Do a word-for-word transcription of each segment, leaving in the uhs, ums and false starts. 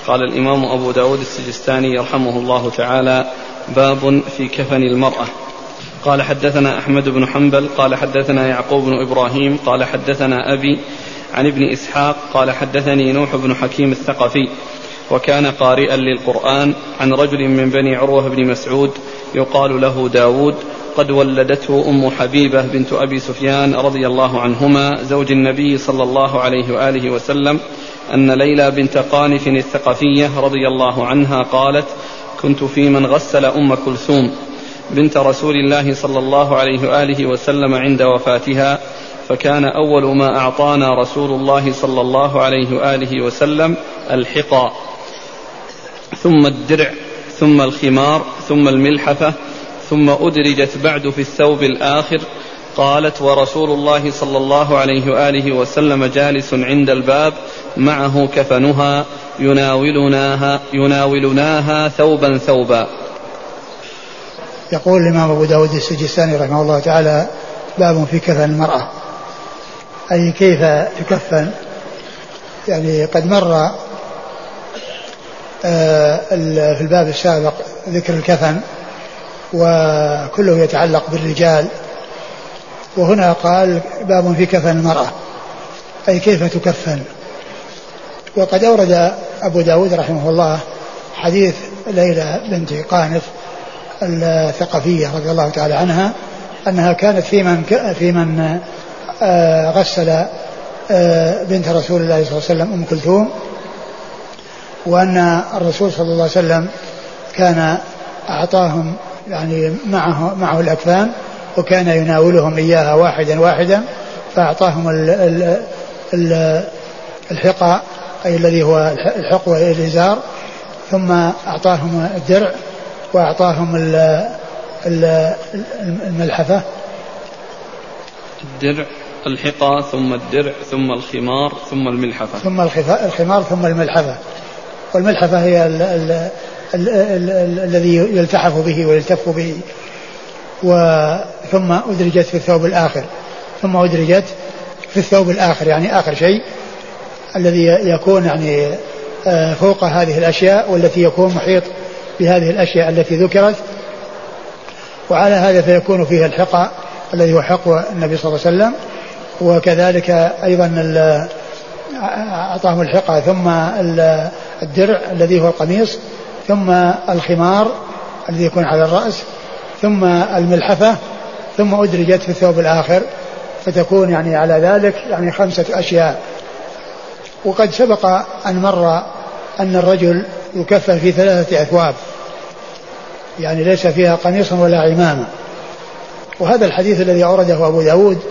قال الإمام أبو داود السجستاني يرحمه الله تعالى: باب في كفن المرأة. قال حدثنا أحمد بن حنبل قال حدثنا يعقوب بن إبراهيم قال حدثنا أبي عن ابن إسحاق قال حدثني نوح بن حكيم الثقفي وكان قارئا للقرآن عن رجل من بني عروة بن مسعود يقال له داود قد ولدته أم حبيبة بنت أبي سفيان رضي الله عنهما زوج النبي صلى الله عليه وآله وسلم أن ليلى بنت قانف الثقفية رضي الله عنها قالت: كنت في من غسل أم كلثوم بنت رسول الله صلى الله عليه وآله وسلم عند وفاتها، فكان أول ما أعطانا رسول الله صلى الله عليه وآله وسلم الحقى ثم الدرع ثم الخمار ثم الملحفة ثم أدرجت بعد في الثوب الآخر. قالت: ورسول الله صلى الله عليه وآله وسلم جالس عند الباب معه كفنها يناولناها, يناولناها ثوبا ثوبا. يقول الإمام أبو داود السجستاني رحمه الله تعالى: باب في كفن المرأة، أي كيف تكفن. يعني قد مر في الباب السابق ذكر الكفن وكله يتعلق بالرجال، وهنا قال: باب في كفن المرأة، أي كيف تكفن. وقد أورد أبو داود رحمه الله حديث ليلى بنت قانف الثقفية رضي الله تعالى عنها أنها كانت في من, في من غسل بنت رسول الله صلى الله عليه وسلم أم كلثوم، وأن الرسول صلى الله عليه وسلم كان أعطاهم يعني معه, معه الأكفان، وكان يناولهم إياها واحدا واحدا، فأعطاهم ال ال ال الحقى أي الذي هو الحقوة الإزار، ثم أعطاهم الدرع، وأعطاهم ال ال الملحفة. الدرع الحقى ثم الدرع ثم الخمار ثم الملحفة ثم الخمار ثم الملحفة. والملحفة هي ال ال ال ال ال الذي يلتحف به ويلتف به. ثم أدرجت في الثوب الآخر، ثم أدرجت في الثوب الآخر يعني آخر شيء الذي يكون يعني فوق هذه الأشياء، والتي يكون محيط بهذه الأشياء التي ذكرت. وعلى هذا فيكون فيها الحقى الذي هو حقوى النبي صلى الله عليه وسلم، وكذلك أيضا أعطاهم الحقى ثم الدرع الذي هو القميص، ثم الخمار الذي يكون على الرأس، ثم الملحفة، ثم أدرجت في الثوب الآخر، فتكون يعني على ذلك يعني خمسة أشياء. وقد سبق أن مر أن الرجل يكفن في ثلاثة أثواب، يعني ليس فيها قميص ولا عمامة. وهذا الحديث الذي أورده أبو داود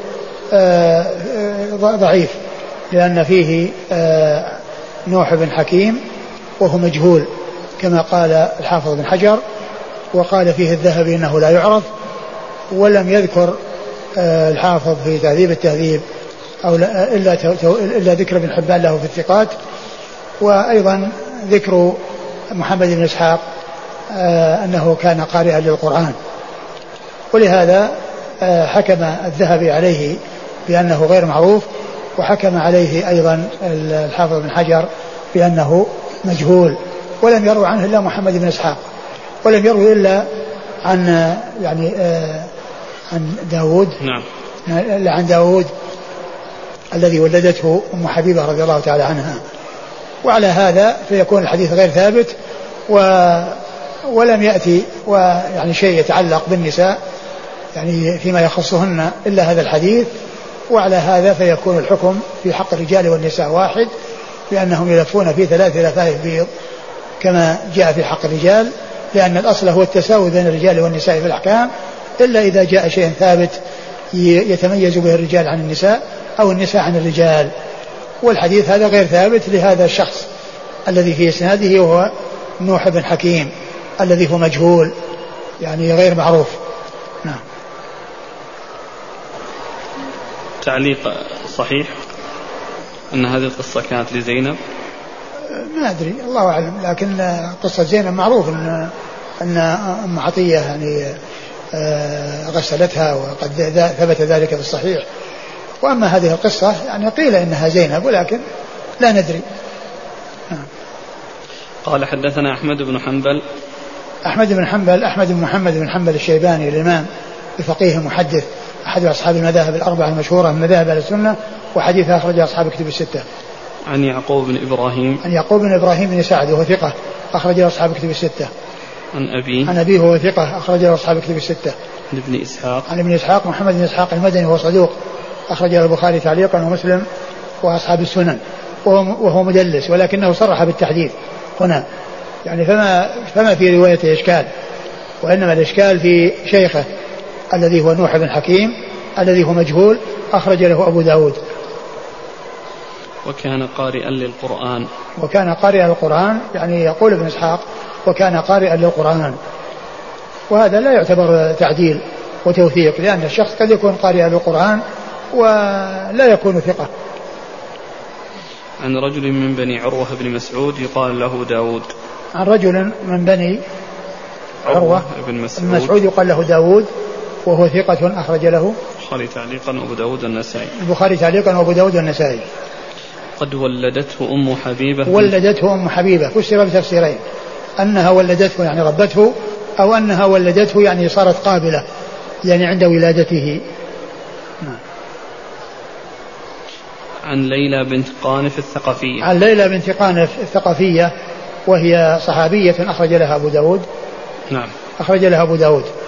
ضعيف، لأن فيه نوح بن حكيم وهو مجهول كما قال الحافظ بن حجر، وقال فيه الذهبي إنه لا يعرف، ولم يذكر الحافظ في تهذيب التهذيب أو إلا, إلا ذكر ابن حبان له في الثقات، وأيضا ذكر محمد بن إسحاق أنه كان قارئا للقرآن. ولهذا حكم الذهبي عليه بأنه غير معروف، وحكم عليه أيضا الحافظ بن حجر بأنه مجهول، ولم يروي عنه إلا محمد بن إسحاق، ولم يروي إلا عن يعني عن داود نعم إلا عن داود الذي ولدته أم حبيبة رضي الله تعالى عنها. وعلى هذا فيكون الحديث غير ثابت، و ولم يأتي ويعني شيء يتعلق بالنساء يعني فيما يخصهن إلا هذا الحديث. وعلى هذا فيكون الحكم في حق الرجال والنساء واحد، لأنهم يلفون في ثلاث لفائف بيض كما جاء في حق الرجال، لأن الأصل هو التساوي بين الرجال والنساء في الأحكام، إلا إذا جاء شيء ثابت يتميز به الرجال عن النساء أو النساء عن الرجال. والحديث هذا غير ثابت لهذا الشخص الذي في إسناده وهو نوح بن حكيم الذي هو مجهول يعني غير معروف. نعم. تعليق صحيح أن هذه القصة كانت لزينب؟ ما أدري، الله أعلم، لكن قصة زينب معروف أن أن أم عطية يعني غسلتها، وقد ثبت ذلك في الصحيح. وأما هذه القصة يعني قيل إنها زينب، ولكن لا ندري. نعم. قال حدثنا أحمد بن حنبل. أحمد بن حنبل أحمد بن محمد بن حنبل الشيباني الإمام الفقيه المحدث أحد أصحاب المذاهب الأربعة المشهورة من مذاهب أهل السنة وحديث أخرج أصحاب كتب الستة. عن يعقوب بن إبراهيم. عن يعقوب بن إبراهيم بن سعد وهو ثقة أخرج أصحاب كتب الستة. عن أبيه. عن أبيه وهو ثقة أخرج أصحاب كتب الستة. عن ابن إسحاق. عن ابن إسحاق محمد بن إسحاق المدني وهو صدوق أخرج البخاري تعليقا ومسلم وأصحاب السنن وهو, وهو مدلس ولكنه صرح بالتحديث هنا يعني فما, فما في روايته إشكال وإنما الإشكال في شيخه الذي هو نوح بن حكيم الذي هو مجهول أخرج له أبو داود. وكان قارئا للقرآن. وكان قارئا للقرآن يعني يقول ابن إسحاق وكان قارئا للقرآن وهذا لا يعتبر تعديل وتوثيق لأن الشخص قد يكون قارئا للقرآن ولا يكون ثقة. عن رجل من بني عروة بن مسعود يقال له داود. عن رجل من بني عروة بن مسعود, مسعود يقال له داود وهو ثقة أخرج له البخاري تعليقا وأبو داود النسائي. البخاري تعليقا وأبو داود النسائي. قد ولدته أم حبيبة. ولدته أم حبيبة فسر بتفسيرين أنها ولدته يعني ربته أو أنها ولدته يعني صارت قابلة يعني عند ولادته. عن ليلى بنت قانف الثقفية. عن ليلى بنت قانف الثقفية وهي صحابية أخرج لها أبو داود. نعم أخرج لها أبو داود.